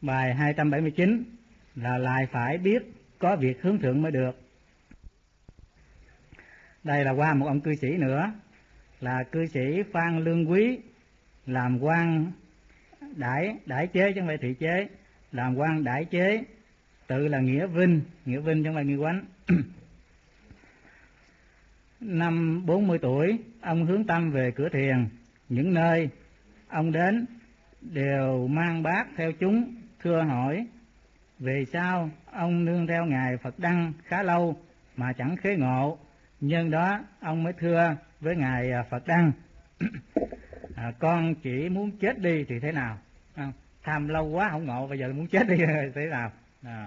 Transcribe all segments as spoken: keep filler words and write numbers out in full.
Bài hai trăm bảy mươi chín là lại phải biết có việc hướng thượng mới được. Đây là qua một ông cư sĩ nữa, là cư sĩ Phan Lương Quý, làm quan đại đại chế chứ không phải thị chế, làm quan đại chế, tự là Nghĩa Vinh, Nghĩa Vinh chứ không phải Nghĩa Quánh. Năm bốn mươi tuổi, ông hướng tâm về cửa thiền. Những nơi ông đến đều mang bát theo chúng, thưa hỏi về sao ông nương theo Ngài Phật Đăng khá lâu mà chẳng khế ngộ. Nhân đó ông mới thưa với Ngài Phật Đăng, à, con chỉ muốn chết đi thì thế nào? À, tham lâu quá không ngộ, bây giờ muốn chết đi thì thế nào? À.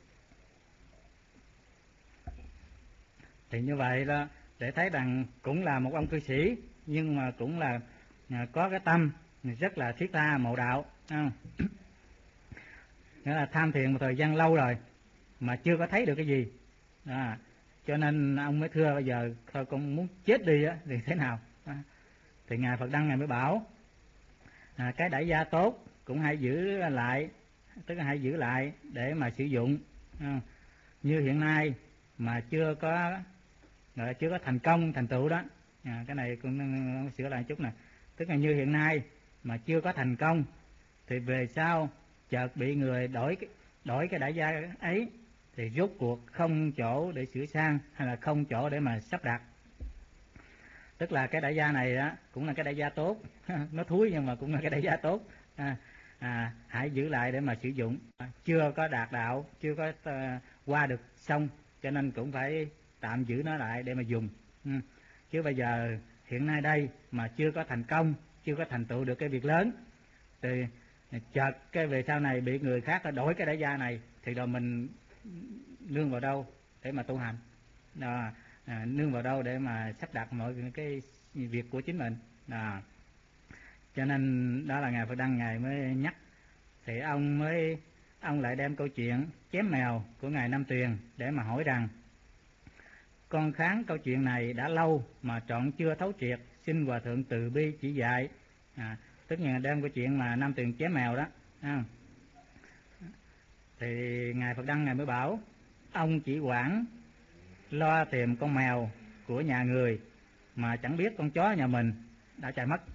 Thì như vậy đó, để thấy rằng cũng là một ông cư sĩ, nhưng mà cũng là có cái tâm rất là thiết tha mộ đạo. À. Nghĩa là tham thiền một thời gian lâu rồi mà chưa có thấy được cái gì, à, cho nên ông mới thưa bây giờ thôi con muốn chết đi á thì thế nào? À, thì Ngài Phật Đăng Ngài mới bảo, à, cái đại gia tốt cũng hãy giữ lại, tức là hãy giữ lại để mà sử dụng. À, như hiện nay mà chưa có gọi là chưa có thành công thành tựu đó, à, cái này cũng sửa lại chút nè, tức là như hiện nay mà chưa có thành công thì về sau chợt bị người đổi đổi cái đại gia ấy thì rốt cuộc không chỗ để sửa sang hay là không chỗ để mà sắp đặt. Tức là cái đại gia này á cũng là cái đại gia tốt, nó thúi nhưng mà cũng là cái đại gia tốt. À, à, hãy giữ lại để mà sử dụng. À, chưa có đạt đạo, chưa có uh, qua được xong, cho nên cũng phải tạm giữ nó lại để mà dùng. Ừ. Chứ bây giờ hiện nay đây mà chưa có thành công, chưa có thành tựu được cái việc lớn thì chợt cái về sau này bị người khác đổi cái đại gia này thì rồi mình nương vào đâu để mà tu hành? À, à, nương vào đâu để mà sắp đặt mọi cái việc của chính mình? À, cho nên đó là Ngài Phật Đăng Ngài mới nhắc. Thì ông mới ông lại đem câu chuyện chém mèo của Ngài Nam Tuyền để mà hỏi rằng con kháng câu chuyện này đã lâu mà trọn chưa thấu triệt, xin Hòa Thượng từ bi chỉ dạy. À, tức là đem câu chuyện mà Nam Tuyền chém mèo đó. À, thì Ngài Phật Đăng Ngài mới bảo ông chỉ quản lo tìm con mèo của nhà người mà chẳng biết con chó nhà mình đã chạy mất.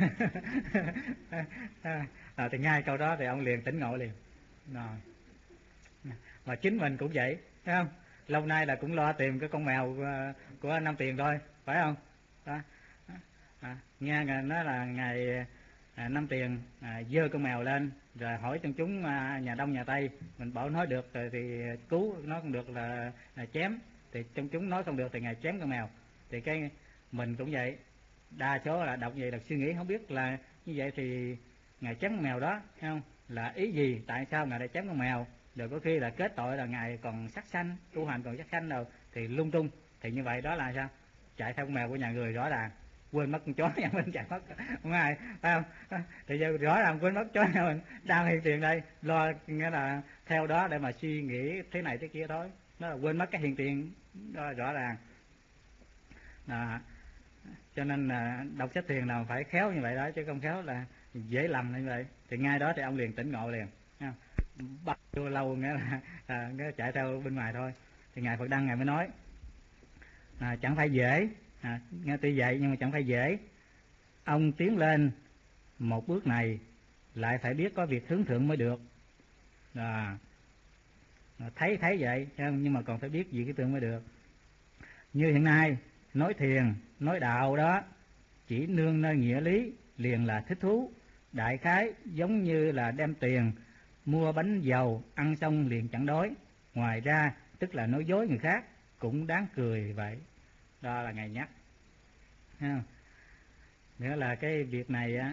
À, thì ngay câu đó thì ông liền tỉnh ngộ liền. Rồi. Mà chính mình cũng vậy, thấy không? Lâu nay là cũng lo tìm cái con mèo của, của Nam Tuyền thôi, phải không? Đó. À, nghe nói là ngày à, Nam Tuyền à, dơ con mèo lên rồi hỏi trong chúng à, nhà Đông nhà Tây, mình bảo nói được rồi thì cứu, nói không được là, là chém, thì trong chúng nói không được thì Ngài chém con mèo. Thì cái mình cũng vậy, đa số là đọc vậy là suy nghĩ không biết là như vậy thì Ngài chém con mèo đó, thấy không? Là ý gì, tại sao Ngài lại chém con mèo? Rồi có khi là kết tội là Ngài còn sát sanh, tu hành còn sát sanh rồi thì lung tung. Thì như vậy đó là sao? Chạy theo con mèo của nhà người rõ ràng, quên mất con chó nhà mình chạy mất, không ai, phải không? Thì giờ rõ ràng quên mất chó nhà mình đang hiện tiền đây, lo nghĩa là theo đó để mà suy nghĩ thế này thế kia thôi, nó là quên mất cái hiện tiền đó rõ ràng. À, cho nên là đọc sách thiền là phải khéo như vậy đó, chứ không khéo là dễ lầm như vậy. Thì ngay đó thì ông liền tỉnh ngộ liền, bắt vô lâu nghĩa là à, nghĩa là chạy theo bên ngoài thôi. Thì Ngài Phật Đăng Ngài mới nói à, chẳng phải dễ, à, nghe tuy vậy nhưng mà chẳng phải dễ. Ông tiến lên một bước này lại phải biết có việc hướng thượng mới được. À, thấy thấy vậy nhưng mà còn phải biết gì cái tượng mới được. Như hiện nay nói thiền nói đạo đó chỉ nương nơi nghĩa lý liền là thích thú, đại khái giống như là đem tiền mua bánh dầu ăn xong liền chẳng đói. Ngoài ra tức là nói dối người khác cũng đáng cười vậy. Đó là Ngài nhắc. Nghĩa là cái việc này á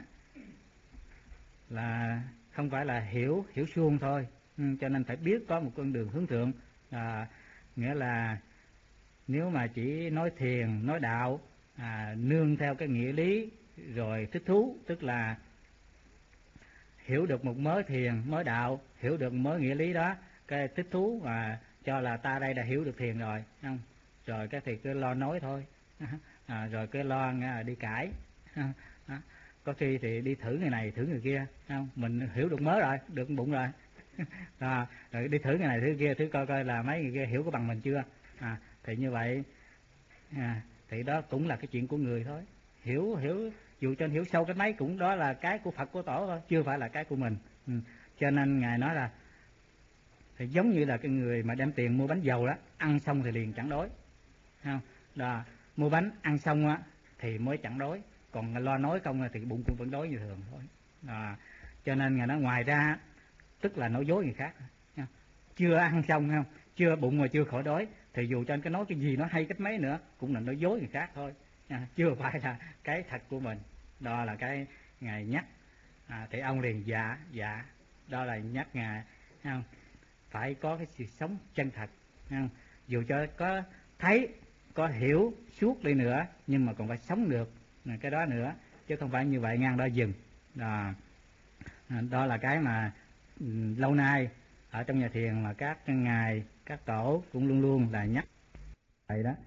là không phải là hiểu hiểu suông thôi, ừ, cho nên phải biết có một con đường hướng thượng. À, nghĩa là nếu mà chỉ nói thiền nói đạo à, nương theo cái nghĩa lý rồi thích thú, tức là hiểu được một mớ thiền mớ đạo, hiểu được một mớ nghĩa lý đó, cái thích thú mà cho là ta đây đã hiểu được thiền rồi, không? Rồi cái thì cứ lo nói thôi, à, rồi cứ lo nghe, đi cãi, có khi thì đi thử người này thử người kia, không? Mình hiểu được mớ rồi, được bụng rồi, À, rồi đi thử cái này thử kia, thử coi coi là mấy người kia hiểu có bằng mình chưa. À, thì như vậy à, thì đó cũng là cái chuyện của người thôi. Hiểu hiểu dù cho hiểu sâu cái mấy cũng đó là cái của Phật của Tổ thôi, chưa phải là cái của mình. Ừ. Cho nên Ngài nói là thì giống như là cái người mà đem tiền mua bánh dầu đó, ăn xong thì liền chẳng đói, không? Đó, mua bánh ăn xong á thì mới chẳng đói, còn lo nói không thì bụng cũng vẫn đói như thường thôi. Đó. Cho nên Ngài nói ngoài ra tức là nói dối người khác, chưa ăn xong không, chưa bụng mà chưa khỏi đói thì dù cho anh có nói cái gì nó hay cách mấy nữa cũng là nói dối người khác thôi, chưa phải là cái thật của mình. Đó là cái Ngài nhắc. À, thì ông liền dạ dạ, đó là nhắc Ngài không? Phải có cái sự sống chân thật, không? Dù cho có thấy có hiểu suốt đi nữa nhưng mà còn phải sống được cái đó nữa, chứ không phải như vậy ngang đó dừng. Đó, đó là cái mà lâu nay ở trong nhà thiền mà các ngài các tổ cũng luôn luôn là nhắc vậy đó.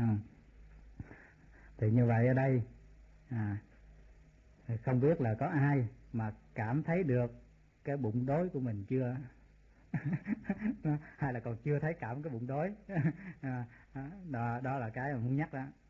Thì như vậy ở đây à, không biết là có ai mà cảm thấy được cái bụng đói của mình chưa? Hay là còn chưa thấy cảm cái bụng đói? À, đó, đó là cái mà muốn nhắc đó.